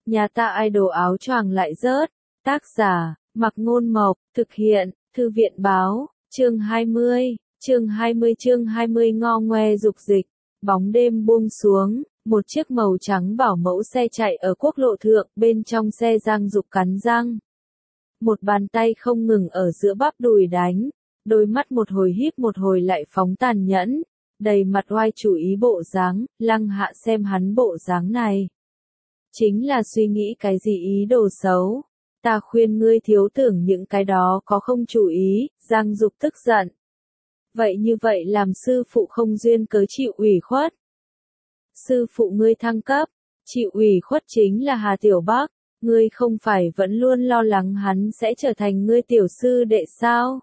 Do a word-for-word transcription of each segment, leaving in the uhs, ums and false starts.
Nhà ta idol áo choàng lại rớt. Tác giả, Mặc Ngôn Mộc, thực hiện, Thư viện Báo, chương hai mươi, chương hai mươi chương hai mươi ngo ngoe dục dịch. Bóng đêm buông xuống, một chiếc màu trắng bảo mẫu xe chạy ở quốc lộ thượng, bên trong xe Giang Dục cắn răng. Một bàn tay không ngừng ở giữa bắp đùi đánh, đôi mắt một hồi híp một hồi lại phóng tàn nhẫn, đầy mặt oai chủ ý bộ dáng. Lăng Hạ xem hắn bộ dáng này, chính là suy nghĩ cái gì ý đồ xấu. Ta khuyên ngươi thiếu tưởng những cái đó có không chú ý. Giang Dục tức giận. Vậy như vậy làm sư phụ không duyên cớ chịu ủy khuất. Sư phụ ngươi thăng cấp, chịu ủy khuất chính là Hà Tiểu Bắc, ngươi không phải vẫn luôn lo lắng hắn sẽ trở thành ngươi tiểu sư đệ sao?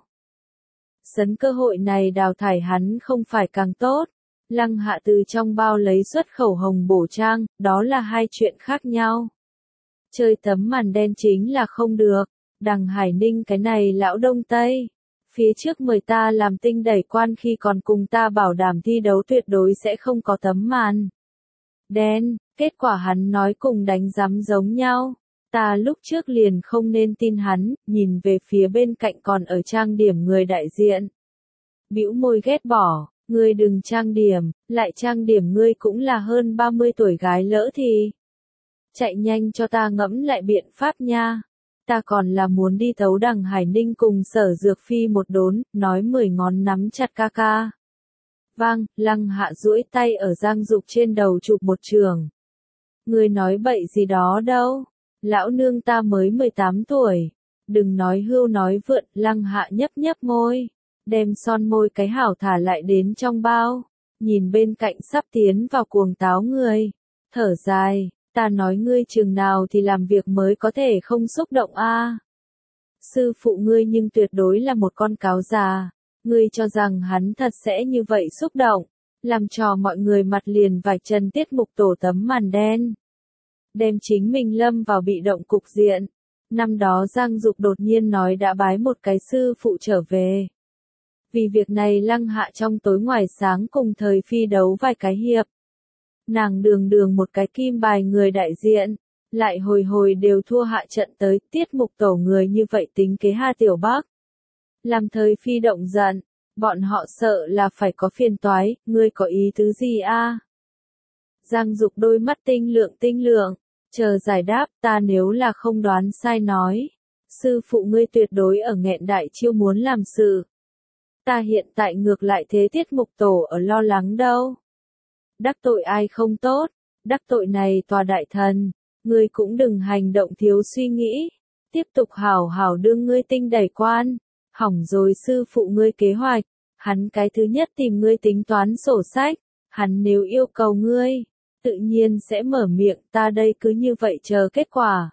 Sấn cơ hội này đào thải hắn không phải càng tốt. Lăng Hạ từ trong bao lấy xuất khẩu hồng bổ trang, đó là hai chuyện khác nhau. Chơi tấm màn đen chính là không được. Đằng Hải Ninh cái này lão Đông Tây, phía trước mời ta làm tinh đẩy quan khi còn cùng ta bảo đảm thi đấu tuyệt đối sẽ không có tấm màn đen, kết quả hắn nói cùng đánh giám giống nhau. Ta lúc trước liền không nên tin hắn. Nhìn về phía bên cạnh còn ở trang điểm người đại diện, bĩu môi ghét bỏ. Ngươi đừng trang điểm, lại trang điểm ngươi cũng là hơn ba mươi tuổi gái lỡ thì. Chạy nhanh cho ta ngẫm lại biện pháp nha. Ta còn là muốn đi tấu Đằng Hải Ninh cùng Sở Dược Phi một đốn, nói mười ngón nắm chặt ca ca. Vang, Lăng Hạ duỗi tay ở Giang Dục trên đầu chụp một trường. Ngươi nói bậy gì đó đâu, lão nương ta mới mười tám tuổi. Đừng nói hưu nói vượn. Lăng Hạ nhấp nhấp môi, đem son môi cái hảo thả lại đến trong bao, nhìn bên cạnh sắp tiến vào cuồng táo người, thở dài. Ta nói ngươi chừng nào thì làm việc mới có thể không xúc động a? À? Sư phụ ngươi nhưng tuyệt đối là một con cáo già. Ngươi cho rằng hắn thật sẽ như vậy xúc động, làm trò mọi người mặt liền vạch chân tiết mục tổ tấm màn đen, đem chính mình lâm vào bị động cục diện. Năm đó Giang Dục đột nhiên nói đã bái một cái sư phụ trở về. Vì việc này Lăng Hạ trong tối ngoài sáng cùng Thời Phi đấu vài cái hiệp. Nàng đường đường một cái kim bài người đại diện, lại hồi hồi đều thua hạ trận tới. Tiết mục tổ người như vậy tính kế Hà Tiểu Bắc, làm Thời Phi động giận. Bọn họ sợ là phải có phiền toái. Ngươi có ý tứ gì a? À? Giang Dục đôi mắt tinh lượng tinh lượng, chờ giải đáp. Ta nếu là không đoán sai nói, sư phụ ngươi tuyệt đối ở nghẹn đại chiêu muốn làm sự. Ta hiện tại ngược lại thế tiết mục tổ ở lo lắng đâu. Đắc tội ai không tốt, đắc tội này tòa đại thần. Ngươi cũng đừng hành động thiếu suy nghĩ, tiếp tục hảo hảo đương ngươi tinh đẩy quan. Hỏng rồi sư phụ ngươi kế hoạch, hắn cái thứ nhất tìm ngươi tính toán sổ sách. Hắn nếu yêu cầu ngươi, tự nhiên sẽ mở miệng. Ta đây cứ như vậy chờ kết quả.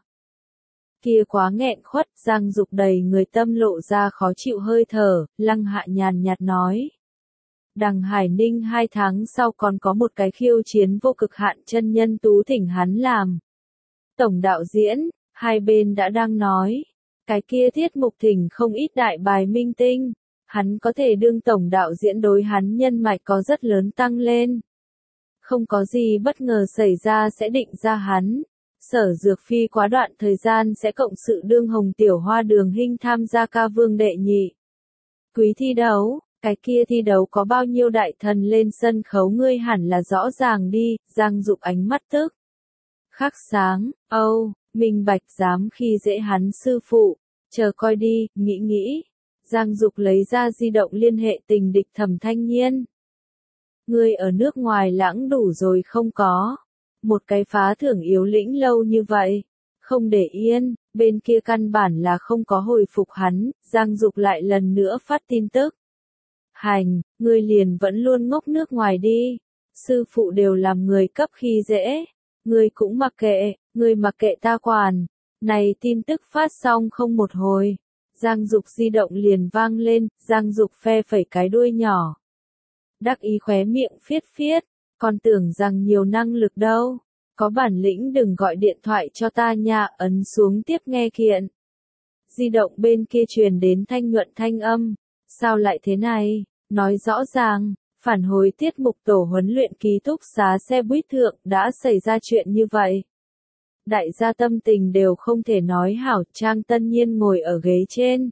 Kia quá nghẹn khuất. Giang Dục đầy người tâm lộ ra khó chịu hơi thở. Lăng Hạ nhàn nhạt nói, Đằng Hải Ninh hai tháng sau còn có một cái khiêu chiến vô cực hạn chân nhân tú thỉnh hắn làm tổng đạo diễn. Hai bên đã đang nói, cái kia tiết mục thỉnh không ít đại bài minh tinh, hắn có thể đương tổng đạo diễn đối hắn nhân mạch có rất lớn tăng lên. Không có gì bất ngờ xảy ra sẽ định ra hắn. Sở Dược Phi quá đoạn thời gian sẽ cộng sự đương Hồng Tiểu Hoa Đường Hinh tham gia ca vương đệ nhị quý thi đấu. Cái kia thi đấu có bao nhiêu đại thần lên sân khấu ngươi hẳn là rõ ràng đi. Giang Dục ánh mắt tức khắc sáng. Âu, oh, minh bạch dám khi dễ hắn sư phụ. Chờ coi đi, nghĩ nghĩ. Giang Dục lấy ra di động liên hệ tình địch Thẩm Thanh Nhiên. Ngươi ở nước ngoài lãng đủ rồi không có? Một cái phá thưởng yếu lĩnh lâu như vậy, không để yên. Bên kia căn bản là không có hồi phục hắn. Giang Dục lại lần nữa phát tin tức. Hành, ngươi liền vẫn luôn ngốc nước ngoài đi. Sư phụ đều làm người cấp khi dễ. Ngươi cũng mặc kệ, ngươi mặc kệ ta quản. Này tin tức phát xong không một hồi, Giang Dục di động liền vang lên. Giang Dục phe phẩy cái đuôi nhỏ, đắc ý khóe miệng phiết phiết. Còn tưởng rằng nhiều năng lực đâu. Có bản lĩnh đừng gọi điện thoại cho ta nha. Ấn xuống tiếp nghe kiện. Di động bên kia truyền đến thanh nhuận thanh âm. Sao lại thế này? Nói rõ ràng, phản hồi tiết mục tổ huấn luyện ký túc xá xe buýt thượng đã xảy ra chuyện như vậy. Đại gia tâm tình đều không thể nói hảo, Trang Tân Nhiên ngồi ở ghế trên.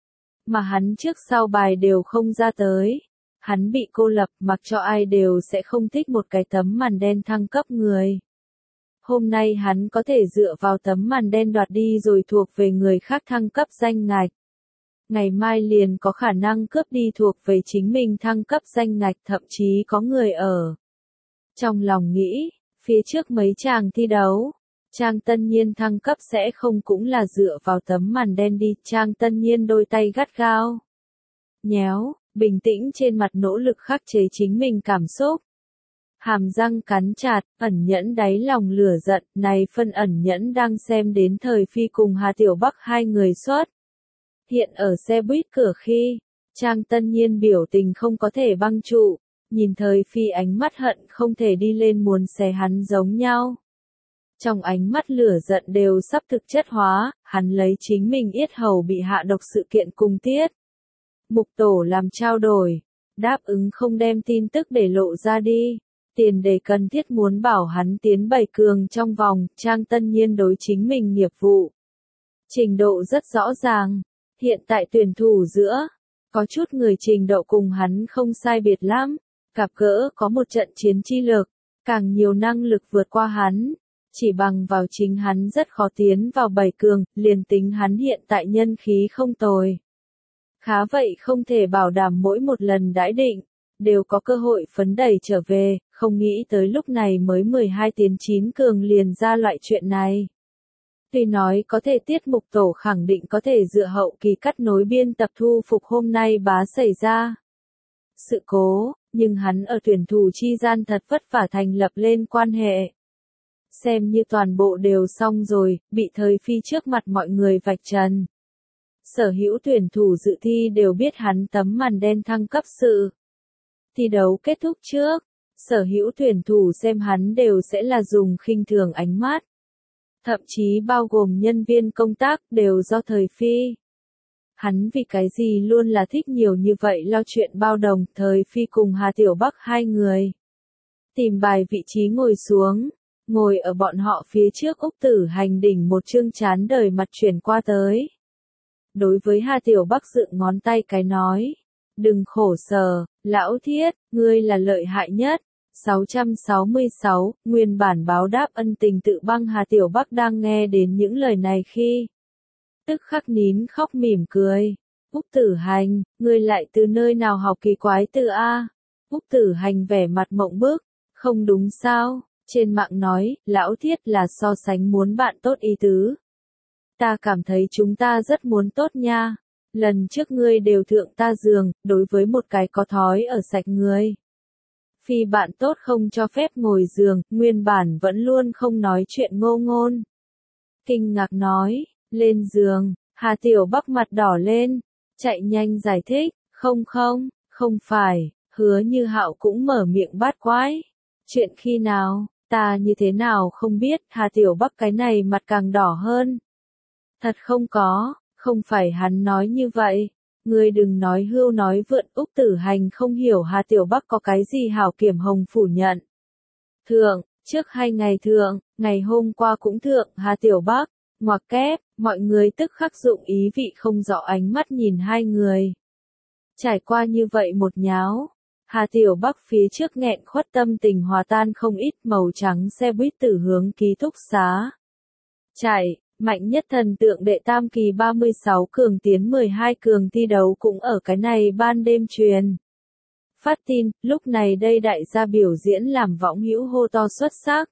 Mà hắn trước sau bài đều không ra tới. Hắn bị cô lập, mặc cho ai đều sẽ không thích một cái tấm màn đen thăng cấp người. Hôm nay hắn có thể dựa vào tấm màn đen đoạt đi rồi thuộc về người khác thăng cấp danh ngạch. Ngày mai liền có khả năng cướp đi thuộc về chính mình thăng cấp danh ngạch, thậm chí có người ở. Trong lòng nghĩ, phía trước mấy chàng thi đấu, Trang Tân Nhiên thăng cấp sẽ không cũng là dựa vào tấm màn đen đi. Trang Tân Nhiên đôi tay gắt gao nhéo, bình tĩnh trên mặt nỗ lực khắc chế chính mình cảm xúc. Hàm răng cắn chặt, ẩn nhẫn đáy lòng lửa giận, này phân ẩn nhẫn đang xem đến thời Phi cùng Hà Tiểu Bắc hai người xuất. Hiện ở xe buýt cửa khi, Trang Tân Nhiên biểu tình không có thể băng trụ, nhìn thời Phi ánh mắt hận không thể đi lên muốn xé hắn giống nhau. Trong ánh mắt lửa giận đều sắp thực chất hóa, hắn lấy chính mình yết hầu bị hạ độc sự kiện cùng Tiết Mục Tổ làm trao đổi, đáp ứng không đem tin tức để lộ ra đi. Tiền đề cần thiết muốn bảo hắn tiến bảy cường trong vòng, Trang Tân Nhiên đối chính mình nghiệp vụ. Trình độ rất rõ ràng, hiện tại tuyển thủ giữa, có chút người trình độ cùng hắn không sai biệt lắm, gặp gỡ có một trận chiến chi lực, càng nhiều năng lực vượt qua hắn, chỉ bằng vào chính hắn rất khó tiến vào bảy cường, liền tính hắn hiện tại nhân khí không tồi. Khá vậy không thể bảo đảm mỗi một lần đãi định, đều có cơ hội phấn đẩy trở về, không nghĩ tới lúc này mới mười hai tiến chín cường liền ra loại chuyện này. Tuy nói có thể Tiết Mục Tổ khẳng định có thể dựa hậu kỳ cắt nối biên tập thu phục hôm nay bá xảy ra sự cố, nhưng hắn ở tuyển thủ chi gian thật vất vả thành lập lên quan hệ. Xem như toàn bộ đều xong rồi, bị thời Phi trước mặt mọi người vạch trần. Sở hữu tuyển thủ dự thi đều biết hắn tấm màn đen thăng cấp sự. Thi đấu kết thúc trước, sở hữu tuyển thủ xem hắn đều sẽ là dùng khinh thường ánh mắt. Thậm chí bao gồm nhân viên công tác đều do thời Phi. Hắn vì cái gì luôn là thích nhiều như vậy lo chuyện bao đồng, thời Phi cùng Hà Tiểu Bắc hai người. Tìm bài vị trí ngồi xuống, ngồi ở bọn họ phía trước Úc Tử Hành đỉnh một chương chán đời mặt chuyển qua tới. Đối với Hà Tiểu Bắc dựng ngón tay cái nói. Đừng khổ sở, lão Thiết, ngươi là lợi hại nhất. sáu trăm sáu mươi sáu, nguyên bản báo đáp ân tình tự băng Hà Tiểu Bắc đang nghe đến những lời này khi. Tức khắc nín khóc mỉm cười. Úc Tử Hành, ngươi lại từ nơi nào học kỳ quái từ A? Úc Tử Hành vẻ mặt mộng bức, không đúng sao? Trên mạng nói, lão Thiết là so sánh muốn bạn tốt ý tứ. Ta cảm thấy chúng ta rất muốn tốt nha. Lần trước ngươi đều thượng ta giường, đối với một cái có thói ở sạch người. Phi bạn tốt không cho phép ngồi giường, nguyên bản vẫn luôn không nói chuyện ngô ngôn. Kinh ngạc nói, lên giường, Hà Tiểu Bắc mặt đỏ lên, chạy nhanh giải thích, không không, không phải, Hứa Như Hạo cũng mở miệng bát quái. Chuyện khi nào, ta như thế nào không biết, Hà Tiểu Bắc cái này mặt càng đỏ hơn. Thật không có. Không phải hắn nói như vậy, ngươi đừng nói hưu nói vượn. Úc Tử Hành không hiểu Hà Tiểu Bắc có cái gì hảo, Kiểm Hồng phủ nhận. Thượng, trước hai ngày thượng, ngày hôm qua cũng thượng, Hà Tiểu Bắc, ngoặc kép, mọi người tức khắc dụng ý vị không rõ ánh mắt nhìn hai người. Trải qua như vậy một nháo, Hà Tiểu Bắc phía trước nghẹn khuất tâm tình hòa tan không ít, màu trắng xe buýt từ hướng ký túc xá. Chạy. Mạnh nhất thần tượng đệ tam kỳ ba mươi sáu cường tiến mười hai cường thi đấu cũng ở cái này ban đêm truyền. Phát tin, lúc này đây đại gia biểu diễn làm võng hữu hô to xuất sắc.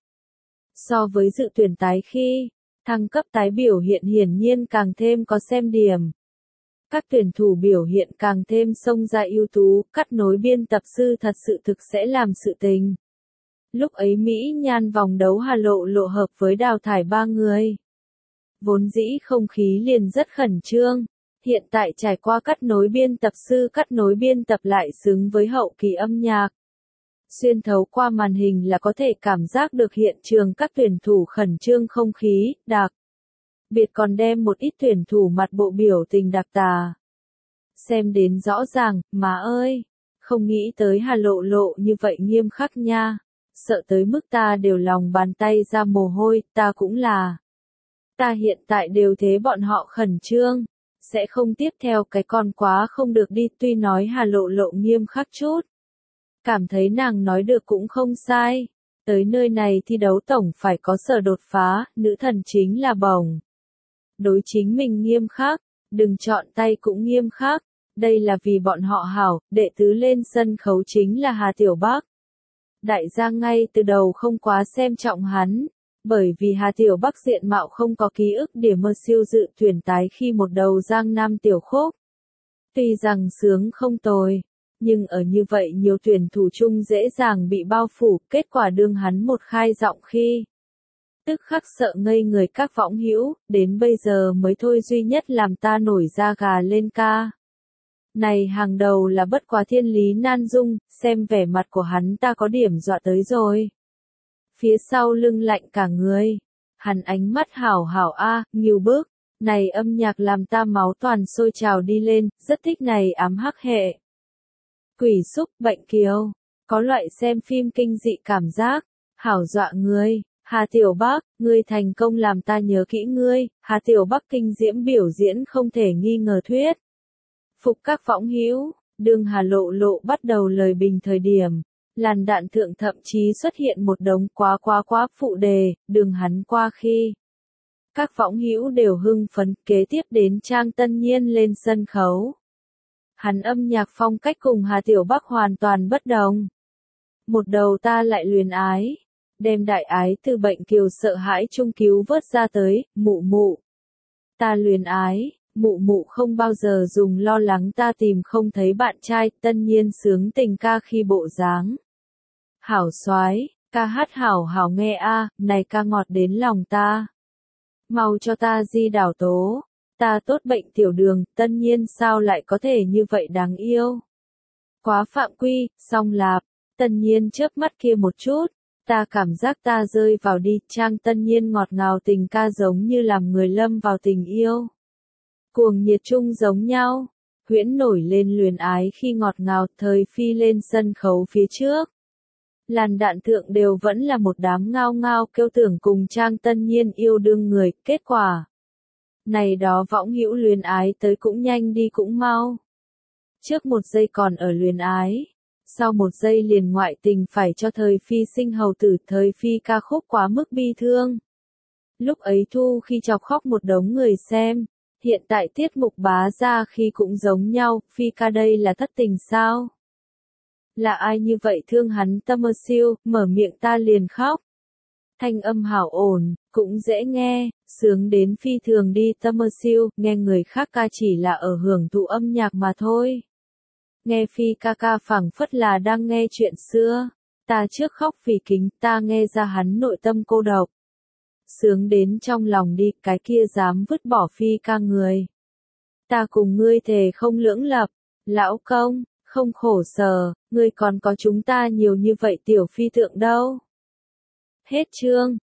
So với dự tuyển tái khi, thăng cấp tái biểu hiện hiển nhiên càng thêm có xem điểm. Các tuyển thủ biểu hiện càng thêm xông ra ưu tú, cắt nối biên tập sư thật sự thực sẽ làm sự tình. Lúc ấy Mỹ Nhan vòng đấu Hà Lộ Lộ hợp với đào thải ba người. Vốn dĩ không khí liền rất khẩn trương, hiện tại trải qua cắt nối biên tập sư cắt nối biên tập lại xứng với hậu kỳ âm nhạc. Xuyên thấu qua màn hình là có thể cảm giác được hiện trường các tuyển thủ khẩn trương không khí, đặc biệt còn đem một ít tuyển thủ mặt bộ biểu tình đặc tà. Xem đến rõ ràng, má ơi, không nghĩ tới Hà Lộ Lộ như vậy nghiêm khắc nha. sợ tới mức ta đều lòng bàn tay ra mồ hôi, ta cũng là. Ta hiện tại đều thế bọn họ khẩn trương, sẽ không tiếp theo cái con quá không được đi, tuy nói Hà Lộ Lộ nghiêm khắc chút. Cảm thấy nàng nói được cũng không sai, tới nơi này thi đấu tổng phải có sở đột phá, nữ thần chính là bổng. Đối chính mình nghiêm khắc, đừng chọn tay cũng nghiêm khắc, đây là vì bọn họ hảo, đệ tứ lên sân khấu chính là Hà Tiểu Bắc. Đại gia ngay từ đầu không quá xem trọng hắn, bởi vì Hà Tiểu Bắc diện mạo không có ký ức để mơ siêu dự tuyển tái khi một đầu Giang Nam tiểu khúc. Tuy rằng sướng không tồi, nhưng ở như vậy nhiều tuyển thủ chung dễ dàng bị bao phủ, kết quả đương hắn một khai giọng khi. Tức khắc sợ ngây người các võng hữu, đến bây giờ mới thôi duy nhất làm ta nổi da gà lên ca. Này hàng đầu là bất quá Thiên Lý Nan Dung, xem vẻ mặt của hắn ta có điểm dọa tới rồi. Phía sau lưng lạnh cả người, hắn ánh mắt hảo hảo a, nghiêu bức, này âm nhạc làm ta máu toàn sôi trào đi lên, rất thích này ám hắc hệ. Quỷ xúc bệnh kiều, có loại xem phim kinh dị cảm giác, hảo dọa người. Hà Tiểu Bắc, ngươi thành công làm ta nhớ kỹ ngươi, Hà Tiểu Bắc kinh diễm biểu diễn không thể nghi ngờ thuyết. Phục các võng hữu, đương Hà Lộ Lộ bắt đầu lời bình thời điểm, làn đạn thượng thậm chí xuất hiện một đống quá quá quá phụ đề, đường hắn qua khi. Các võng hữu đều hưng phấn, kế tiếp đến Trang Tân Nhiên lên sân khấu. Hắn âm nhạc phong cách cùng Hà Tiểu Bắc hoàn toàn bất đồng. Một đầu ta lại luyến ái. Đem đại ái từ bệnh kiều sợ hãi chung cứu vớt ra tới, mụ mụ. Ta luyến ái, mụ mụ không bao giờ dùng lo lắng ta tìm không thấy bạn trai, Tân Nhiên sướng tình ca khi bộ dáng. Hảo soái, ca hát hảo hảo nghe a, này ca ngọt đến lòng ta. Mau cho ta di đảo tố, ta tốt bệnh tiểu đường, Tân Nhiên sao lại có thể như vậy đáng yêu. Quá phạm quy, song lạp, Tân Nhiên chớp mắt kia một chút. Ta cảm giác ta rơi vào đi, Trang Tân Nhiên ngọt ngào tình ca giống như làm người lâm vào tình yêu. Cuồng nhiệt chung giống nhau, huyễn nổi lên luyến ái khi ngọt ngào, thời phi lên sân khấu phía trước. Làn đạn thượng đều vẫn là một đám ngao ngao kêu tưởng cùng Trang Tân Nhiên yêu đương người, kết quả. Này đó võng hữu luyến ái tới cũng nhanh đi cũng mau. Trước một giây còn ở luyến ái. Sau một giây liền ngoại tình phải cho thời phi sinh hầu tử, thời phi ca khúc quá mức bi thương. Lúc ấy thu khi chọc khóc một đống người xem, hiện tại tiết mục bá ra khi cũng giống nhau, phi ca đây là thất tình sao? Là ai như vậy thương hắn tâm mơ siêu, mở miệng ta liền khóc. Thanh âm hảo ổn, cũng dễ nghe, sướng đến phi thường đi tâm mơ siêu, nghe người khác ca chỉ là ở hưởng thụ âm nhạc mà thôi. Nghe phi ca ca phảng phất là đang nghe chuyện xưa, ta trước khóc vì kính, ta nghe ra hắn nội tâm cô độc. Sướng đến trong lòng đi, cái kia dám vứt bỏ phi ca người. Ta cùng ngươi thề không lưỡng lập, lão công, không khổ sở, ngươi còn có chúng ta nhiều như vậy tiểu phi tượng đâu. Hết chương.